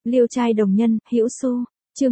Liêu trai đồng nhân, Hữu Xu, chương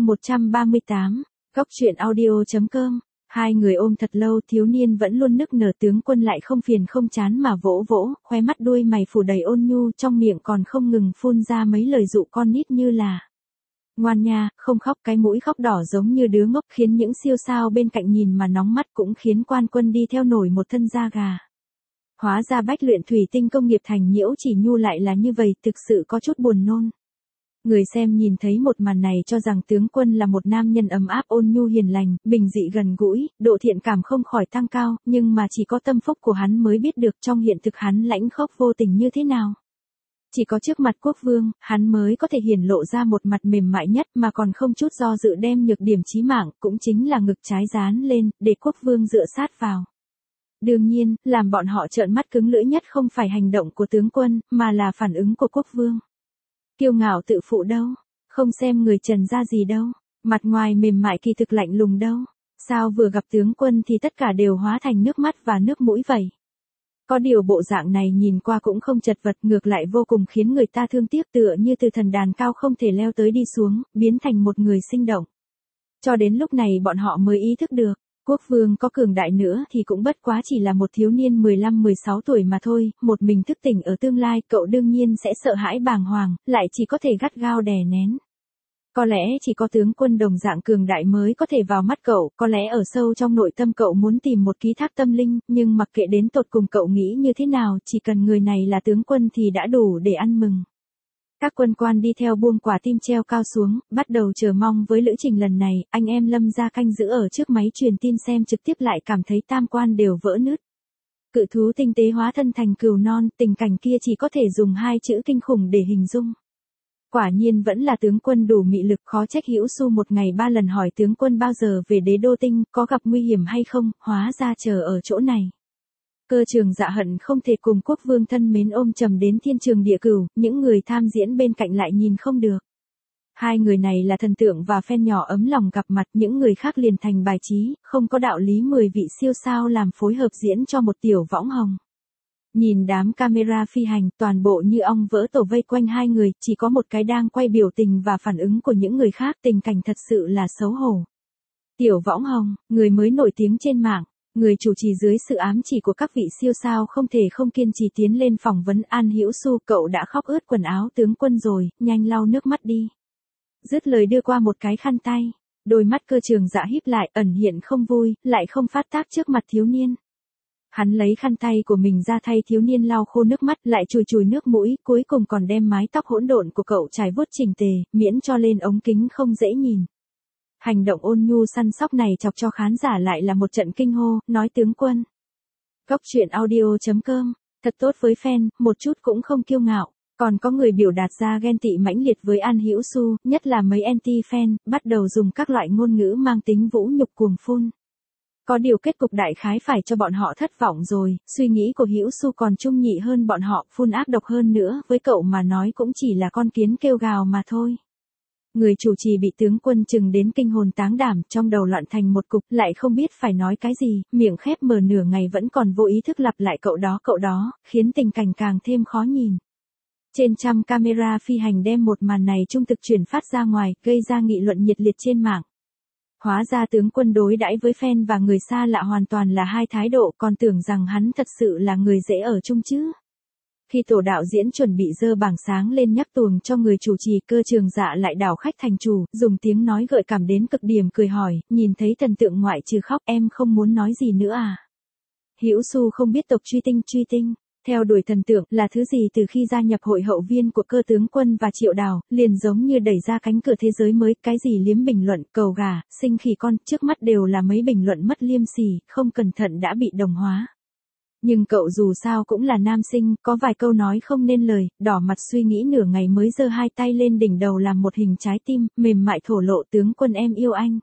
138, Góc truyện audio.com. Hai người ôm thật lâu, thiếu niên vẫn luôn nức nở, tướng quân lại không phiền không chán mà vỗ vỗ, khóe mắt đuôi mày phủ đầy ôn nhu, trong miệng còn không ngừng phun ra mấy lời dụ con nít như là: ngoan nha, không khóc. Cái mũi khóc đỏ giống như đứa ngốc, khiến những siêu sao bên cạnh nhìn mà nóng mắt, cũng khiến quan quân đi theo nổi một thân da gà. Hóa ra bách luyện thủy tinh công nghiệp thành Nhiễu Chỉ Nhu lại là như vậy, thực sự có chút buồn nôn. Người xem nhìn thấy một màn này cho rằng tướng quân là một nam nhân ấm áp ôn nhu hiền lành, bình dị gần gũi, độ thiện cảm không khỏi tăng cao, nhưng mà chỉ có tâm phúc của hắn mới biết được trong hiện thực hắn lãnh khốc vô tình như thế nào. Chỉ có trước mặt quốc vương, hắn mới có thể hiển lộ ra một mặt mềm mại nhất, mà còn không chút do dự đem nhược điểm chí mạng, cũng chính là ngực trái dán lên, để quốc vương dựa sát vào. Đương nhiên, làm bọn họ trợn mắt cứng lưỡi nhất không phải hành động của tướng quân, mà là phản ứng của quốc vương. Kiêu ngạo tự phụ đâu, không xem người trần ra gì đâu, mặt ngoài mềm mại kỳ thực lạnh lùng đâu, sao vừa gặp tướng quân thì tất cả đều hóa thành nước mắt và nước mũi vậy. Có điều bộ dạng này nhìn qua cũng không chật vật, ngược lại vô cùng khiến người ta thương tiếc, tựa như từ thần đàn cao không thể leo tới đi xuống, biến thành một người sinh động. Cho đến lúc này bọn họ mới ý thức được, quốc vương có cường đại nữa thì cũng bất quá chỉ là một thiếu niên 15-16 tuổi mà thôi, một mình thức tỉnh ở tương lai, cậu đương nhiên sẽ sợ hãi bàng hoàng, lại chỉ có thể gắt gao đè nén. Có lẽ chỉ có tướng quân đồng dạng cường đại mới có thể vào mắt cậu, có lẽ ở sâu trong nội tâm cậu muốn tìm một ký thác tâm linh, nhưng mặc kệ đến tột cùng cậu nghĩ như thế nào, chỉ cần người này là tướng quân thì đã đủ để ăn mừng. Các quân quan đi theo buông quả tim treo cao xuống, bắt đầu chờ mong với lữ trình lần này, anh em Lâm gia canh giữ ở trước máy truyền tin xem trực tiếp lại cảm thấy tam quan đều vỡ nứt. Cự thú tinh tế hóa thân thành cừu non, tình cảnh kia chỉ có thể dùng hai chữ kinh khủng để hình dung. Quả nhiên vẫn là tướng quân đủ mị lực, khó trách Hữu Xu một ngày 3 lần hỏi tướng quân bao giờ về Đế Đô Tinh, có gặp nguy hiểm hay không, hóa ra chờ ở chỗ này. Cơ Trường Dạ hận không thể cùng quốc vương thân mến ôm chầm đến thiên trường địa cửu, những người tham diễn bên cạnh lại nhìn không được. Hai người này là thần tượng và fan nhỏ ấm lòng gặp mặt, những người khác liền thành bài trí, không có đạo lý 10 vị siêu sao làm phối hợp diễn cho một tiểu võng hồng. Nhìn đám camera phi hành, toàn bộ như ong vỡ tổ vây quanh hai người, chỉ có một cái đang quay biểu tình và phản ứng của những người khác, tình cảnh thật sự là xấu hổ. Tiểu võng hồng, người mới nổi tiếng trên mạng, người chủ trì dưới sự ám chỉ của các vị siêu sao không thể không kiên trì tiến lên phỏng vấn An Hữu Xu, cậu đã khóc ướt quần áo tướng quân rồi, nhanh lau nước mắt đi. Dứt lời đưa qua một cái khăn tay, đôi mắt Cơ Trường Dạ híp lại, ẩn hiện không vui, lại không phát tác trước mặt thiếu niên. Hắn lấy khăn tay của mình ra thay thiếu niên lau khô nước mắt, lại chùi chùi nước mũi, cuối cùng còn đem mái tóc hỗn độn của cậu trải vuốt chỉnh tề, miễn cho lên ống kính không dễ nhìn. Hành động ôn nhu săn sóc này chọc cho khán giả lại là một trận kinh hô, nói tướng quân. Góc truyện audio.com, thật tốt với fan, một chút cũng không kiêu ngạo. Còn có người biểu đạt ra ghen tị mãnh liệt với An Hữu Xu, nhất là mấy anti-fan, bắt đầu dùng các loại ngôn ngữ mang tính vũ nhục cuồng phun. Có điều kết cục đại khái phải cho bọn họ thất vọng rồi, suy nghĩ của Hữu Xu còn trung nhị hơn bọn họ, phun ác độc hơn nữa, với cậu mà nói cũng chỉ là con kiến kêu gào mà thôi. Người chủ trì bị tướng quân chừng đến kinh hồn táng đảm, trong đầu loạn thành một cục, lại không biết phải nói cái gì, miệng khép mở nửa ngày vẫn còn vô ý thức lặp lại cậu đó, khiến tình cảnh càng thêm khó nhìn. Trên trăm camera phi hành đem một màn này trung thực truyền phát ra ngoài, gây ra nghị luận nhiệt liệt trên mạng. Hóa ra tướng quân đối đãi với fan và người xa lạ hoàn toàn là hai thái độ, còn tưởng rằng hắn thật sự là người dễ ở chung chứ. Khi tổ đạo diễn chuẩn bị dơ bảng sáng lên nhắc tuồng cho người chủ trì, Cơ Trường Dạ lại đảo khách thành chủ, dùng tiếng nói gợi cảm đến cực điểm cười hỏi, nhìn thấy thần tượng ngoại trừ khóc em không muốn nói gì nữa à? Hữu Xu không biết tộc truy tinh. Theo đuổi thần tượng là thứ gì từ khi gia nhập hội hậu viên của Cơ tướng quân và Triệu Đào, liền giống như đẩy ra cánh cửa thế giới mới, cái gì liếm bình luận, cầu gà, sinh khỉ con, trước mắt đều là mấy bình luận mất liêm sỉ, không cẩn thận đã bị đồng hóa. Nhưng cậu dù sao cũng là nam sinh, có vài câu nói không nên lời, đỏ mặt suy nghĩ nửa ngày mới giơ hai tay lên đỉnh đầu làm một hình trái tim, mềm mại thổ lộ tướng quân em yêu anh.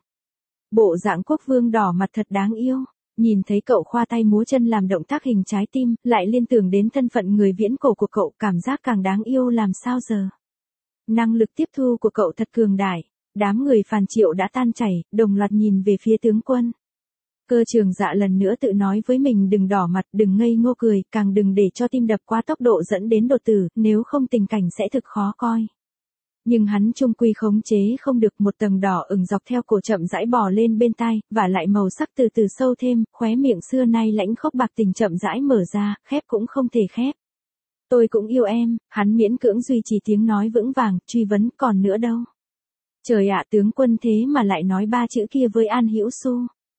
Bộ dạng quốc vương đỏ mặt thật đáng yêu. Nhìn thấy cậu khoa tay múa chân làm động tác hình trái tim, lại liên tưởng đến thân phận người viễn cổ của cậu, cảm giác càng đáng yêu làm sao giờ. Năng lực tiếp thu của cậu thật cường đại, đám người phàn Triệu đã tan chảy, đồng loạt nhìn về phía tướng quân. Cơ Trường Dạ lần nữa tự nói với mình đừng đỏ mặt, đừng ngây ngô cười, càng đừng để cho tim đập quá tốc độ dẫn đến đột tử, nếu không tình cảnh sẽ thực khó coi. Nhưng hắn chung quy khống chế không được, một tầng đỏ ửng dọc theo cổ chậm rãi bò lên bên tai, và lại màu sắc từ từ sâu thêm, khóe miệng xưa nay lãnh khốc bạc tình chậm rãi mở ra, khép cũng không thể khép. Tôi cũng yêu em, hắn miễn cưỡng duy trì tiếng nói vững vàng, truy vấn còn nữa đâu. Trời ạ, tướng quân thế mà lại nói 3 chữ kia với An Hữu Xu.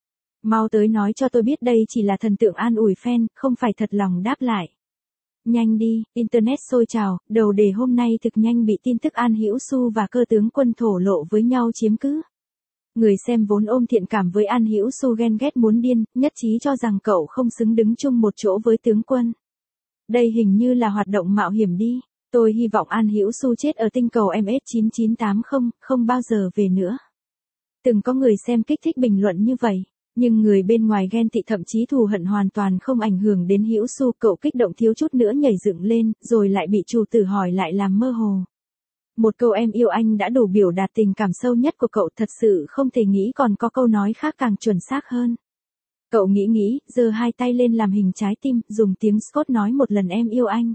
Mau tới nói cho tôi biết đây chỉ là thần tượng an ủi fan, không phải thật lòng đáp lại. Nhanh đi, Internet sôi trào, đầu đề hôm nay thực nhanh bị tin tức An Hữu Xu và cơ tướng quân thổ lộ với nhau chiếm cứ. Người xem vốn ôm thiện cảm với An Hữu Xu ghen ghét muốn điên, nhất trí cho rằng cậu không xứng đứng chung một chỗ với tướng quân. Đây hình như là hoạt động mạo hiểm đi. Tôi hy vọng An Hữu Xu chết ở tinh cầu MS9980, không bao giờ về nữa. Từng có người xem kích thích bình luận như vậy. Nhưng người bên ngoài ghen tị thậm chí thù hận hoàn toàn không ảnh hưởng đến Hữu Xu, cậu kích động thiếu chút nữa nhảy dựng lên, rồi lại bị chủ tử hỏi lại làm mơ hồ. Một câu em yêu anh đã đủ biểu đạt tình cảm sâu nhất của cậu, thật sự không thể nghĩ còn có câu nói khác càng chuẩn xác hơn. Cậu nghĩ, giơ hai tay lên làm hình trái tim, dùng tiếng Scott nói một lần em yêu anh.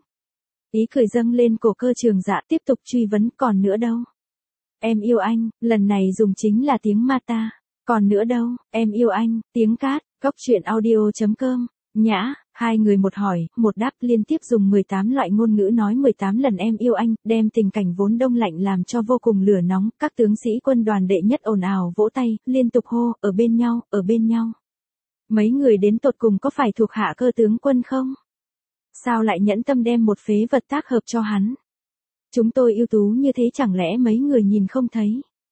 Ý cười dâng lên cổ Cơ Trường Dạ, tiếp tục truy vấn còn nữa đâu. Em yêu anh, lần này dùng chính là tiếng Mata. Còn nữa đâu, em yêu anh, tiếng cát, góc truyện audio.com, nhã, hai người một hỏi, một đáp liên tiếp dùng 18 loại ngôn ngữ nói 18 lần em yêu anh, đem tình cảnh vốn đông lạnh làm cho vô cùng lửa nóng, các tướng sĩ quân đoàn đệ nhất ồn ào vỗ tay, liên tục hô, ở bên nhau, ở bên nhau. Mấy người đến tột cùng có phải thuộc hạ cơ tướng quân không? Sao lại nhẫn tâm đem một phế vật tác hợp cho hắn? Chúng tôi ưu tú như thế chẳng lẽ mấy người nhìn không thấy?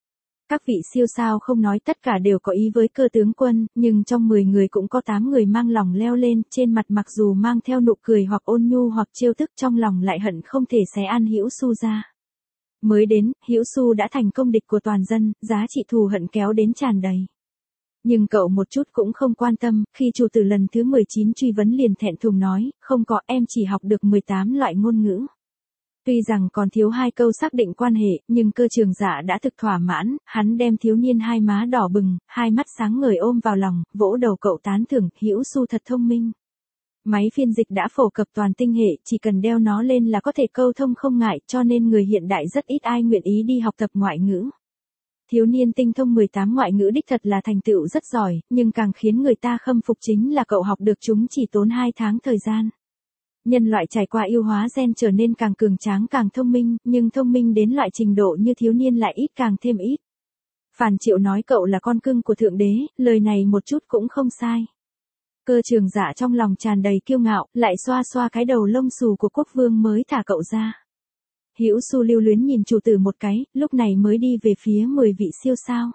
Các vị siêu sao không nói tất cả đều có ý với cơ tướng quân, nhưng trong 10 người cũng có 8 người mang lòng leo lên, trên mặt mặc dù mang theo nụ cười hoặc ôn nhu hoặc trêu tức, trong lòng lại hận không thể xé An Hữu Xu ra. Mới đến, Hữu Xu đã thành công địch của toàn dân, giá trị thù hận kéo đến tràn đầy. Nhưng cậu một chút cũng không quan tâm, khi chủ tử lần thứ 19 truy vấn liền thẹn thùng nói, không có, em chỉ học được 18 loại ngôn ngữ. Tuy rằng còn thiếu 2 câu xác định quan hệ, nhưng Cơ Trường Dạ đã thực thỏa mãn, hắn đem thiếu niên hai má đỏ bừng, hai mắt sáng ngời ôm vào lòng, vỗ đầu cậu tán thưởng, Hữu Xu thật thông minh. Máy phiên dịch đã phổ cập toàn tinh hệ, chỉ cần đeo nó lên là có thể câu thông không ngại, cho nên người hiện đại rất ít ai nguyện ý đi học tập ngoại ngữ. Thiếu niên tinh thông 18 ngoại ngữ đích thật là thành tựu rất giỏi, nhưng càng khiến người ta khâm phục chính là cậu học được chúng chỉ tốn 2 tháng thời gian. Nhân loại trải qua yêu hóa gen trở nên càng cường tráng càng thông minh, nhưng thông minh đến loại trình độ như thiếu niên lại ít càng thêm ít. Phàn Triệu nói cậu là con cưng của Thượng Đế, lời này một chút cũng không sai. Cơ Trường Dạ trong lòng tràn đầy kiêu ngạo, lại xoa xoa cái đầu lông xù của quốc vương mới thả cậu ra. Hữu Xu lưu luyến nhìn chủ tử một cái, lúc này mới đi về phía 10 vị siêu sao.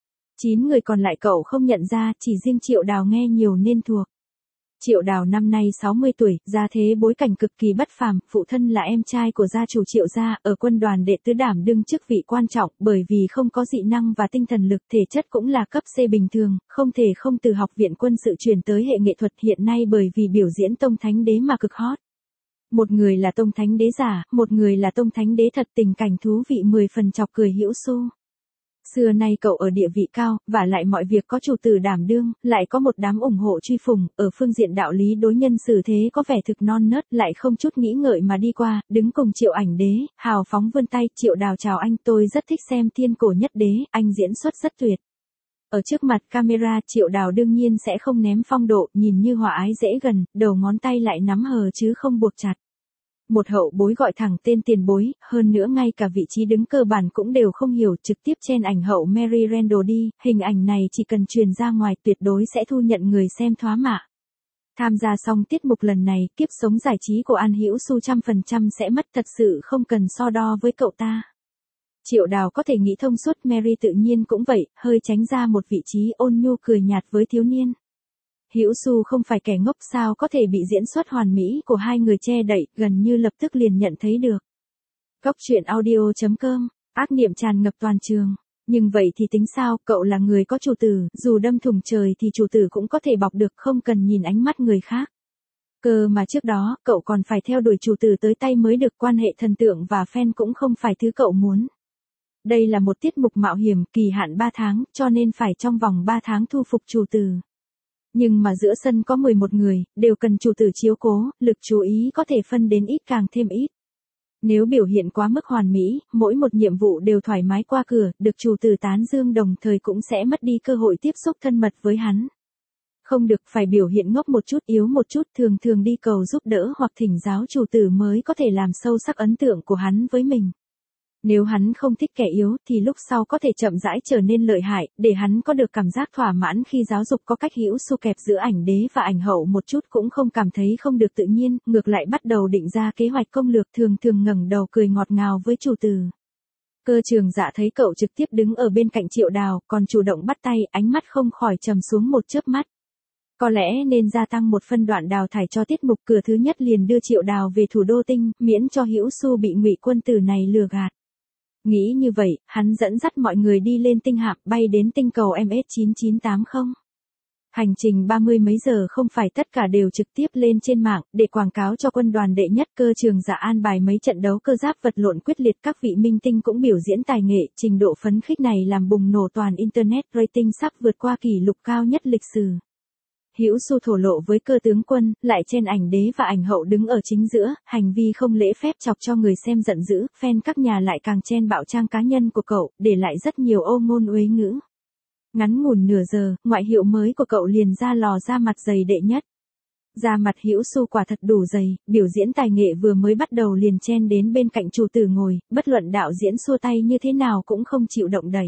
9 người còn lại cậu không nhận ra, chỉ riêng Triệu Đào nghe nhiều nên thuộc. Triệu Đào năm nay 60 tuổi, gia thế bối cảnh cực kỳ bất phàm, phụ thân là em trai của gia chủ Triệu gia, ở quân đoàn đệ tứ đảm đương chức vị quan trọng, bởi vì không có dị năng và tinh thần lực, thể chất cũng là cấp C bình thường, không thể không từ học viện quân sự chuyển tới hệ nghệ thuật, hiện nay bởi vì biểu diễn Tông Thánh Đế mà cực hot. Một người là Tông Thánh Đế giả, một người là Tông Thánh Đế thật, tình cảnh thú vị 10 phần chọc cười Hữu Xu. Xưa nay cậu ở địa vị cao, và lại mọi việc có chủ tử đảm đương, lại có một đám ủng hộ truy phùng, ở phương diện đạo lý đối nhân xử thế có vẻ thực non nớt, lại không chút nghĩ ngợi mà đi qua, đứng cùng Triệu Ảnh Đế, hào phóng vươn tay, Triệu Đào chào anh, tôi rất thích xem Thiên Cổ Nhất Đế, anh diễn xuất rất tuyệt. Ở trước mặt camera, Triệu Đào đương nhiên sẽ không ném phong độ, nhìn như hòa ái dễ gần, đầu ngón tay lại nắm hờ chứ không buộc chặt. Một hậu bối gọi thẳng tên tiền bối, hơn nữa ngay cả vị trí đứng cơ bản cũng đều không hiểu, trực tiếp chen ảnh hậu Mary Randall đi, hình ảnh này chỉ cần truyền ra ngoài tuyệt đối sẽ thu nhận người xem thoá mạ. Tham gia xong tiết mục lần này, kiếp sống giải trí của An Hữu Xu 100% sẽ mất, thật sự không cần so đo với cậu ta. Triệu Đào có thể nghĩ thông suốt, Mary tự nhiên cũng vậy, hơi tránh ra một vị trí ôn nhu cười nhạt với thiếu niên. Hữu Xu không phải kẻ ngốc, sao có thể bị diễn xuất hoàn mỹ của hai người che đậy, gần như lập tức liền nhận thấy được. Góc truyện audio.com, ác niệm tràn ngập toàn trường. Nhưng vậy thì tính sao, cậu là người có chủ tử, dù đâm thủng trời thì chủ tử cũng có thể bọc được, không cần nhìn ánh mắt người khác. Cơ mà trước đó, cậu còn phải theo đuổi chủ tử tới tay mới được, quan hệ thần tượng và fan cũng không phải thứ cậu muốn. Đây là một tiết mục mạo hiểm, kỳ hạn 3 tháng, cho nên phải trong vòng 3 tháng thu phục chủ tử. Nhưng mà giữa sân có 11 người, đều cần chủ tử chiếu cố, lực chú ý có thể phân đến ít càng thêm ít. Nếu biểu hiện quá mức hoàn mỹ, mỗi một nhiệm vụ đều thoải mái qua cửa, được chủ tử tán dương đồng thời cũng sẽ mất đi cơ hội tiếp xúc thân mật với hắn. Không được phải biểu hiện ngốc một chút yếu một chút, thường thường đi cầu giúp đỡ hoặc thỉnh giáo chủ tử mới có thể làm sâu sắc ấn tượng của hắn với mình. Nếu hắn không thích kẻ yếu thì lúc sau có thể chậm rãi trở nên lợi hại, để hắn có được cảm giác thỏa mãn khi giáo dục có cách hữu xu kẹp giữa ảnh đế và ảnh hậu một chút cũng không cảm thấy không được tự nhiên, ngược lại bắt đầu định ra kế hoạch công lược thường thường ngẩng đầu cười ngọt ngào với chủ tử. Cơ Trường Dạ thấy cậu trực tiếp đứng ở bên cạnh Triệu Đào, còn chủ động bắt tay, ánh mắt không khỏi trầm xuống một chớp mắt. Có lẽ nên gia tăng một phân đoạn đào thải cho tiết mục cửa thứ nhất liền đưa Triệu Đào về thủ đô tinh, miễn cho hữu xu bị Ngụy quân tử này lừa gạt. Nghĩ như vậy, hắn dẫn dắt mọi người đi lên tinh hạm bay đến tinh cầu MS-9980. Hành trình 30 mấy giờ không phải tất cả đều trực tiếp lên trên mạng, để quảng cáo cho quân đoàn đệ nhất. Cơ Trường Dạ an bài mấy trận đấu cơ giáp vật lộn quyết liệt, các vị minh tinh cũng biểu diễn tài nghệ, trình độ phấn khích này làm bùng nổ toàn Internet, rating sắp vượt qua kỷ lục cao nhất lịch sử. Hữu Xu thổ lộ với Cơ tướng quân, lại chen ảnh đế và ảnh hậu đứng ở chính giữa, hành vi không lễ phép chọc cho người xem giận dữ, fan các nhà lại càng chen bạo trang cá nhân của cậu, để lại rất nhiều ô ngôn uế ngữ. Ngắn ngủn nửa giờ, ngoại hiệu mới của cậu liền ra lò ra mặt dày đệ nhất. Da mặt Hữu Xu quả thật đủ dày, biểu diễn tài nghệ vừa mới bắt đầu liền chen đến bên cạnh chủ tử ngồi, bất luận đạo diễn xua tay như thế nào cũng không chịu động đẩy.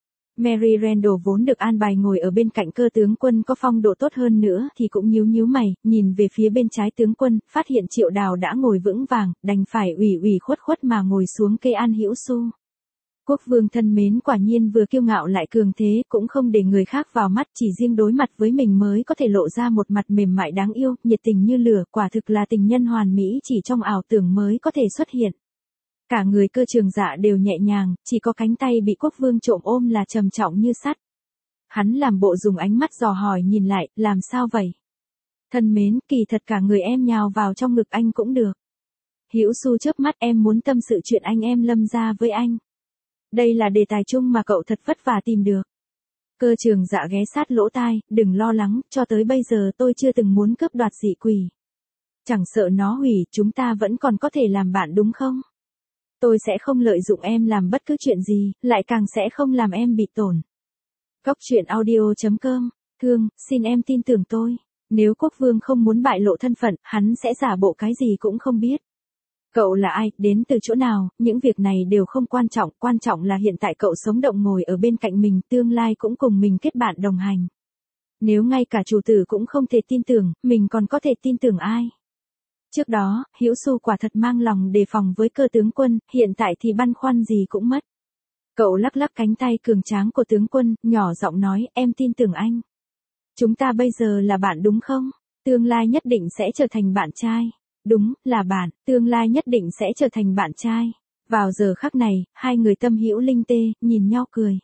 Mary Randall vốn được an bài ngồi ở bên cạnh Cơ tướng quân có phong độ tốt hơn nữa thì cũng nhíu nhíu mày, nhìn về phía bên trái tướng quân, phát hiện Triệu Đào đã ngồi vững vàng, đành phải ủy ủy khuất khuất mà ngồi xuống kê an Hữu Xu. Quốc vương thân mến quả nhiên vừa kiêu ngạo lại cường thế, cũng không để người khác vào mắt, chỉ riêng đối mặt với mình mới có thể lộ ra một mặt mềm mại đáng yêu, nhiệt tình như lửa, quả thực là tình nhân hoàn mỹ chỉ trong ảo tưởng mới có thể xuất hiện. Cả người Cơ Trường Dạ đều nhẹ nhàng, chỉ có cánh tay bị quốc vương trộm ôm là trầm trọng như sắt. Hắn làm bộ dùng ánh mắt dò hỏi nhìn lại, làm sao vậy? Thân mến, kỳ thật cả người em nhào vào trong ngực anh cũng được. Hữu Xu chớp mắt, em muốn tâm sự chuyện anh em Lâm gia với anh. Đây là đề tài chung mà cậu thật vất vả tìm được. Cơ Trường Dạ ghé sát lỗ tai, đừng lo lắng, cho tới bây giờ tôi chưa từng muốn cướp đoạt dị quỷ. Chẳng sợ nó hủy, chúng ta vẫn còn có thể làm bạn đúng không? Tôi sẽ không lợi dụng em làm bất cứ chuyện gì, lại càng sẽ không làm em bị tổn. Cóc truyện audio.com, Thương, xin em tin tưởng tôi. Nếu quốc vương không muốn bại lộ thân phận, hắn sẽ giả bộ cái gì cũng không biết. Cậu là ai, đến từ chỗ nào, những việc này đều không quan trọng là hiện tại cậu sống động ngồi ở bên cạnh mình, tương lai cũng cùng mình kết bạn đồng hành. Nếu ngay cả chủ tử cũng không thể tin tưởng, mình còn có thể tin tưởng ai? Trước đó, Hữu Xu quả thật mang lòng đề phòng với Cơ tướng quân, hiện tại thì băn khoăn gì cũng mất. Cậu lắc lắc cánh tay cường tráng của tướng quân, nhỏ giọng nói, em tin tưởng anh. Chúng ta bây giờ là bạn đúng không? Tương lai nhất định sẽ trở thành bạn trai. Đúng, là bạn, tương lai nhất định sẽ trở thành bạn trai. Vào giờ khắc này, hai người tâm hữu linh tê, nhìn nhau cười.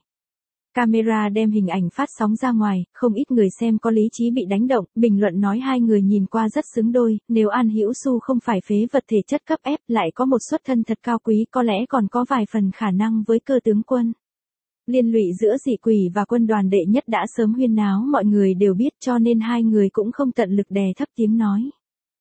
Camera đem hình ảnh phát sóng ra ngoài, không ít người xem có lý trí bị đánh động, bình luận nói hai người nhìn qua rất xứng đôi, nếu An Hữu Xu không phải phế vật thể chất cấp ép, lại có một xuất thân thật cao quý, có lẽ còn có vài phần khả năng với Cơ tướng quân. Liên lụy giữa dị quỷ và quân đoàn đệ nhất đã sớm huyên náo, mọi người đều biết, cho nên hai người cũng không tận lực đè thấp tiếng nói.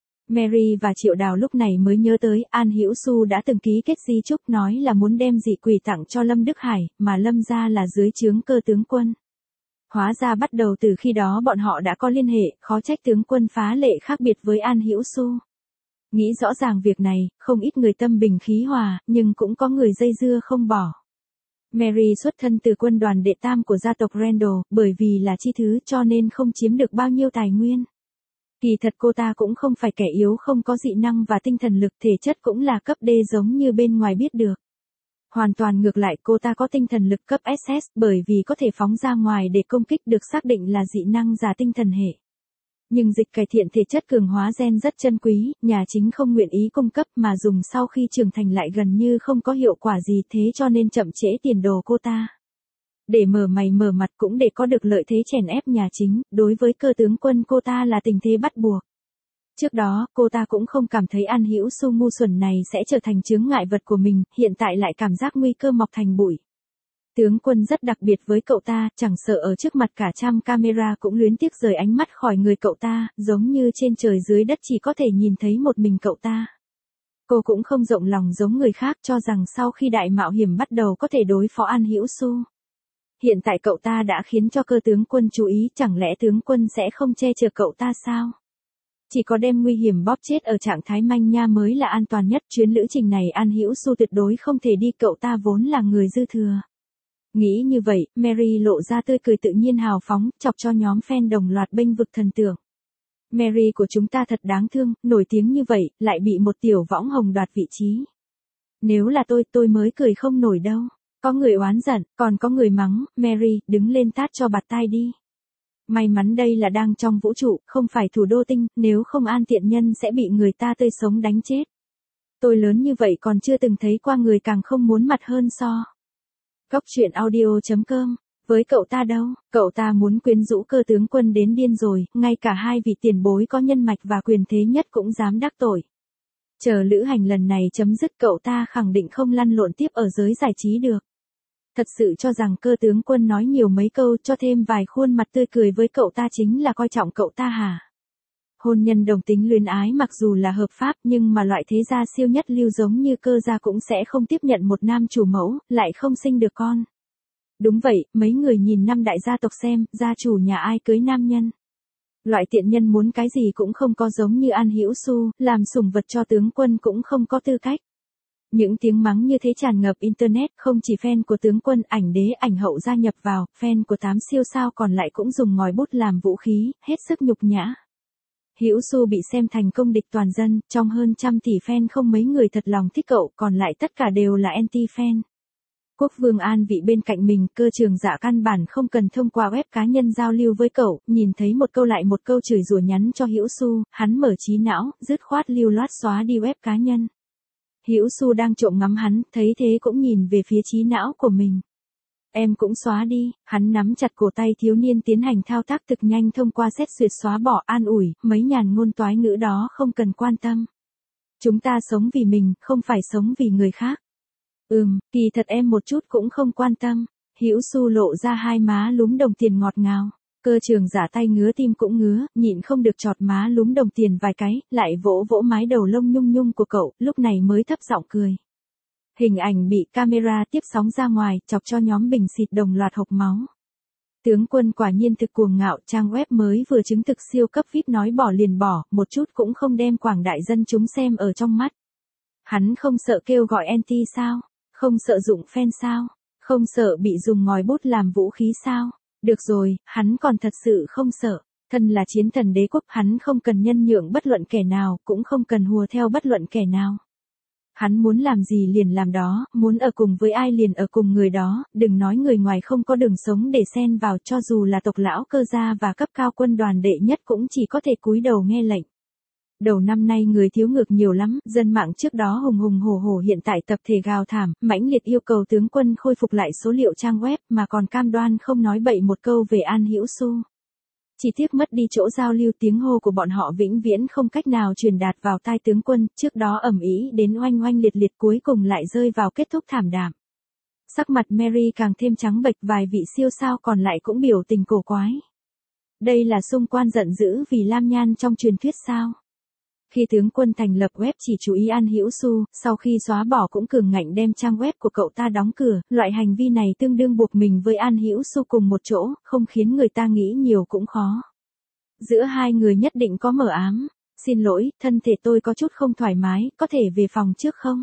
Mary và Triệu Đào lúc này mới nhớ tới, An Hữu Xu đã từng ký kết di chúc nói là muốn đem dị quỷ tặng cho Lâm Đức Hải, mà Lâm gia là dưới trướng Cơ tướng quân. Hóa ra bắt đầu từ khi đó bọn họ đã có liên hệ, khó trách tướng quân phá lệ khác biệt với An Hữu Xu. Nghĩ rõ ràng việc này, không ít người tâm bình khí hòa, nhưng cũng có người dây dưa không bỏ. Mary xuất thân từ quân đoàn đệ tam của gia tộc Randall, bởi vì là chi thứ cho nên không chiếm được bao nhiêu tài nguyên. Kỳ thật cô ta cũng không phải kẻ yếu không có dị năng và tinh thần lực, thể chất cũng là cấp D giống như bên ngoài biết được. Hoàn toàn ngược lại, cô ta có tinh thần lực cấp SS, bởi vì có thể phóng ra ngoài để công kích, được xác định là dị năng giả tinh thần hệ. Nhưng dịch cải thiện thể chất cường hóa gen rất chân quý, nhà chính không nguyện ý cung cấp mà dùng sau khi trưởng thành lại gần như không có hiệu quả gì, thế cho nên chậm trễ tiền đồ cô ta. Để mở mày mở mặt cũng để có được lợi thế chèn ép nhà chính, đối với Cơ tướng quân cô ta là tình thế bắt buộc. Trước đó, cô ta cũng không cảm thấy An Hữu Xu ngu xuẩn này sẽ trở thành chướng ngại vật của mình, hiện tại lại cảm giác nguy cơ mọc thành bụi. Tướng quân rất đặc biệt với cậu ta, chẳng sợ ở trước mặt cả trăm camera cũng luyến tiếc rời ánh mắt khỏi người cậu ta, giống như trên trời dưới đất chỉ có thể nhìn thấy một mình cậu ta. Cô cũng không rộng lòng giống người khác cho rằng sau khi đại mạo hiểm bắt đầu có thể đối phó An Hữu Xu. Hiện tại cậu ta đã khiến cho cơ tướng quân chú ý, chẳng lẽ tướng quân sẽ không che chở cậu ta sao? Chỉ có đem nguy hiểm bóp chết ở trạng thái manh nha mới là an toàn nhất, chuyến lữ trình này An Hữu Xu tuyệt đối không thể đi, cậu ta vốn là người dư thừa. Nghĩ như vậy, Mary lộ ra tươi cười tự nhiên hào phóng, chọc cho nhóm fan đồng loạt bênh vực thần tượng. Mary của chúng ta thật đáng thương, nổi tiếng như vậy, lại bị một tiểu võng hồng đoạt vị trí. Nếu là tôi mới cười không nổi đâu. Có người oán giận, còn có người mắng, Mary, đứng lên tát cho bạt tai đi. May mắn đây là đang trong vũ trụ, không phải thủ đô tinh, nếu không An tiện nhân sẽ bị người ta tươi sống đánh chết. Tôi lớn như vậy còn chưa từng thấy qua người càng không muốn mặt hơn so. Góc truyện audio.com. Với cậu ta đâu, cậu ta muốn quyến rũ cơ tướng quân đến điên rồi, ngay cả hai vị tiền bối có nhân mạch và quyền thế nhất cũng dám đắc tội. Chờ lữ hành lần này chấm dứt cậu ta khẳng định không lăn lộn tiếp ở giới giải trí được. Thật sự cho rằng cơ tướng quân nói nhiều mấy câu cho thêm vài khuôn mặt tươi cười với cậu ta chính là coi trọng cậu ta hả? Hôn nhân đồng tính luyến ái mặc dù là hợp pháp nhưng mà loại thế gia siêu nhất lưu giống như cơ gia cũng sẽ không tiếp nhận một nam chủ mẫu, lại không sinh được con. Đúng vậy, mấy người nhìn năm đại gia tộc xem, gia chủ nhà ai cưới nam nhân. Loại tiện nhân muốn cái gì cũng không có giống như An Hữu Xu, làm sủng vật cho tướng quân cũng không có tư cách. Những tiếng mắng như thế tràn ngập internet, không chỉ fan của tướng quân, ảnh đế, ảnh hậu gia nhập vào, fan của 8 siêu sao còn lại cũng dùng ngòi bút làm vũ khí, hết sức nhục nhã. Hữu Xu bị xem thành công địch toàn dân, trong hơn 100 tỷ fan không mấy người thật lòng thích cậu, còn lại tất cả đều là anti-fan. Quốc vương an vị bên cạnh mình, cơ trường dạ căn bản không cần thông qua web cá nhân giao lưu với cậu, nhìn thấy một câu lại một câu chửi rủa nhắn cho Hữu Xu, hắn mở trí não, dứt khoát lưu loát xóa đi web cá nhân. Hữu Xu đang trộm ngắm hắn, thấy thế cũng nhìn về phía trí não của mình. Em cũng xóa đi, hắn nắm chặt cổ tay thiếu niên tiến hành thao tác thực nhanh thông qua xét duyệt xóa bỏ, an ủi, mấy nhàn ngôn toái ngữ đó không cần quan tâm. Chúng ta sống vì mình, không phải sống vì người khác. Kỳ thật em một chút cũng không quan tâm. Hữu Xu lộ ra hai má lúm đồng tiền ngọt ngào. Cơ trường giả tay ngứa tim cũng ngứa, nhịn không được chọt má lúm đồng tiền vài cái, lại vỗ vỗ mái đầu lông nhung nhung của cậu, lúc này mới thấp giọng cười. Hình ảnh bị camera tiếp sóng ra ngoài, chọc cho nhóm bình xịt đồng loạt hộc máu. Tướng quân quả nhiên thực cuồng ngạo, trang web mới vừa chứng thực siêu cấp VIP nói bỏ liền bỏ, một chút cũng không đem quảng đại dân chúng xem ở trong mắt. Hắn không sợ kêu gọi anti sao? Không sợ dụng fan sao? Không sợ bị dùng ngòi bút làm vũ khí sao? Được rồi, hắn còn thật sự không sợ. Thân là chiến thần đế quốc, hắn không cần nhân nhượng bất luận kẻ nào, cũng không cần hùa theo bất luận kẻ nào. Hắn muốn làm gì liền làm đó, muốn ở cùng với ai liền ở cùng người đó, đừng nói người ngoài không có đường sống để xen vào, cho dù là tộc lão cơ gia và cấp cao quân đoàn đệ nhất cũng chỉ có thể cúi đầu nghe lệnh. Đầu năm nay người thiếu ngược nhiều lắm, dân mạng trước đó hùng hùng hổ hổ hiện tại tập thể gào thảm, mãnh liệt yêu cầu tướng quân khôi phục lại số liệu trang web mà còn cam đoan không nói bậy một câu về An Hữu Xu. Chỉ tiếc mất đi chỗ giao lưu, tiếng hô của bọn họ vĩnh viễn không cách nào truyền đạt vào tai tướng quân, trước đó ầm ĩ đến oanh oanh liệt liệt cuối cùng lại rơi vào kết thúc thảm đạm. Sắc mặt Mary càng thêm trắng bệch, vài vị siêu sao còn lại cũng biểu tình cổ quái. Đây là xung quan giận dữ vì Lam Nhan trong truyền thuyết sao? Khi tướng quân thành lập web chỉ chú ý An Hữu Xu, sau khi xóa bỏ cũng cường ngạnh đem trang web của cậu ta đóng cửa, loại hành vi này tương đương buộc mình với An Hữu Xu cùng một chỗ, không khiến người ta nghĩ nhiều cũng khó. Giữa hai người nhất định có mờ ám. Xin lỗi, thân thể tôi có chút không thoải mái, có thể về phòng trước không?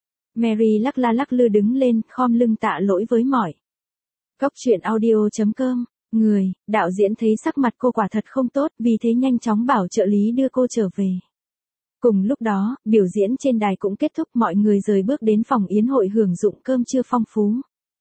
Mary lắc la lắc lư đứng lên, khom lưng tạ lỗi với mỏi. Góc truyện audio.com. Đạo diễn thấy sắc mặt cô quả thật không tốt, vì thế nhanh chóng bảo trợ lý đưa cô trở về. Cùng lúc đó, biểu diễn trên đài cũng kết thúc, mọi người rời bước đến phòng yến hội hưởng dụng cơm trưa phong phú.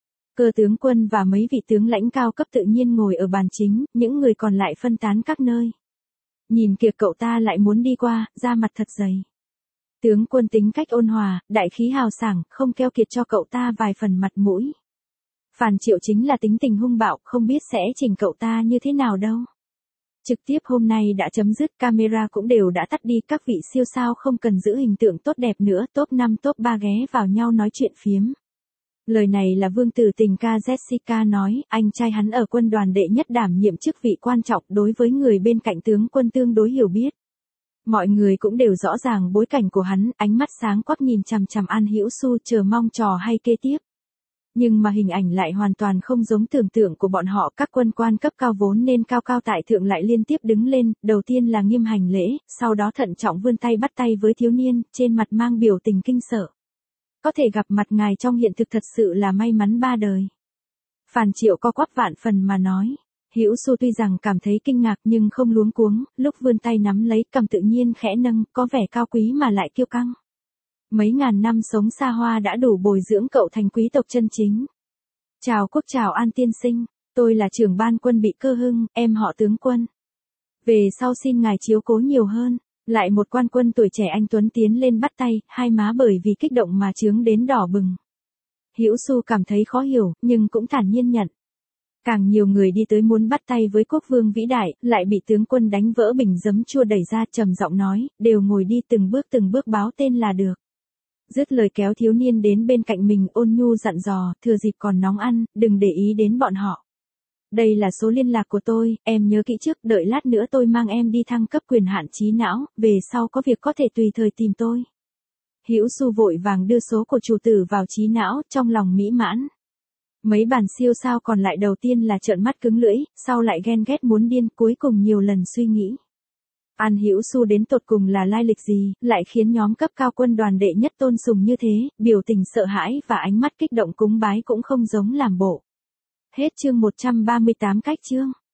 Cơ tướng quân và mấy vị tướng lãnh cao cấp tự nhiên ngồi ở bàn chính, những người còn lại phân tán các nơi. Nhìn kìa, cậu ta lại muốn đi qua, da mặt thật dày. Tướng quân tính cách ôn hòa, đại khí hào sảng, không keo kiệt cho cậu ta vài phần mặt mũi. Phàn Triệu chính là tính tình hung bạo, không biết sẽ chỉnh cậu ta như thế nào đâu. Trực tiếp hôm nay đã chấm dứt, camera cũng đều đã tắt đi, các vị siêu sao không cần giữ hình tượng tốt đẹp nữa, top 5 top 3 ghé vào nhau nói chuyện phiếm. Lời này là vương tử tình ca Jessica nói, anh trai hắn ở quân đoàn đệ nhất đảm nhiệm chức vị quan trọng, đối với người bên cạnh tướng quân tương đối hiểu biết. Mọi người cũng đều rõ ràng bối cảnh của hắn, ánh mắt sáng quắc nhìn chằm chằm An Hữu Xu chờ mong trò hay kế tiếp. Nhưng mà hình ảnh lại hoàn toàn không giống tưởng tượng của bọn họ, các quân quan cấp cao vốn nên cao cao tại thượng lại liên tiếp đứng lên, đầu tiên là nghiêm hành lễ, sau đó thận trọng vươn tay bắt tay với thiếu niên, trên mặt mang biểu tình kinh sợ. Có thể gặp mặt ngài trong hiện thực thật sự là may mắn ba đời. Phàn Triệu co quắp vạn phần mà nói. Hữu Xu tuy rằng cảm thấy kinh ngạc nhưng không luống cuống, lúc vươn tay nắm lấy cầm tự nhiên khẽ nâng, có vẻ cao quý mà lại kiêu căng. Mấy ngàn năm sống xa hoa đã đủ bồi dưỡng cậu thành quý tộc chân chính. Chào quốc chào An tiên sinh, tôi là trưởng ban quân bị Cơ Hưng, em họ Tướng Quân. Về sau xin ngài chiếu cố nhiều hơn. Lại một quan quân tuổi trẻ anh tuấn tiến lên bắt tay, hai má bởi vì kích động mà chướng đến đỏ bừng. Hữu Xu cảm thấy khó hiểu, nhưng cũng thản nhiên nhận. Càng nhiều người đi tới muốn bắt tay với quốc vương vĩ đại, lại bị tướng quân đánh vỡ bình giấm chua đẩy ra, trầm giọng nói, đều ngồi đi, từng bước báo tên là được. Dứt lời kéo thiếu niên đến bên cạnh mình, ôn nhu dặn dò, thừa dịp còn nóng ăn, đừng để ý đến bọn họ. Đây là số liên lạc của tôi, em nhớ kỹ trước, đợi lát nữa tôi mang em đi thăng cấp quyền hạn trí não, về sau có việc có thể tùy thời tìm tôi. Hữu Xu vội vàng đưa số của chủ tử vào trí não, trong lòng mỹ mãn. Mấy bản siêu sao còn lại đầu tiên là trợn mắt cứng lưỡi, sau lại ghen ghét muốn điên, cuối cùng nhiều lần suy nghĩ. An Hữu Xu đến tột cùng là lai lịch gì, lại khiến nhóm cấp cao quân đoàn đệ nhất tôn sùng như thế, biểu tình sợ hãi và ánh mắt kích động cúng bái cũng không giống làm bộ. Hết chương 138 cách chương.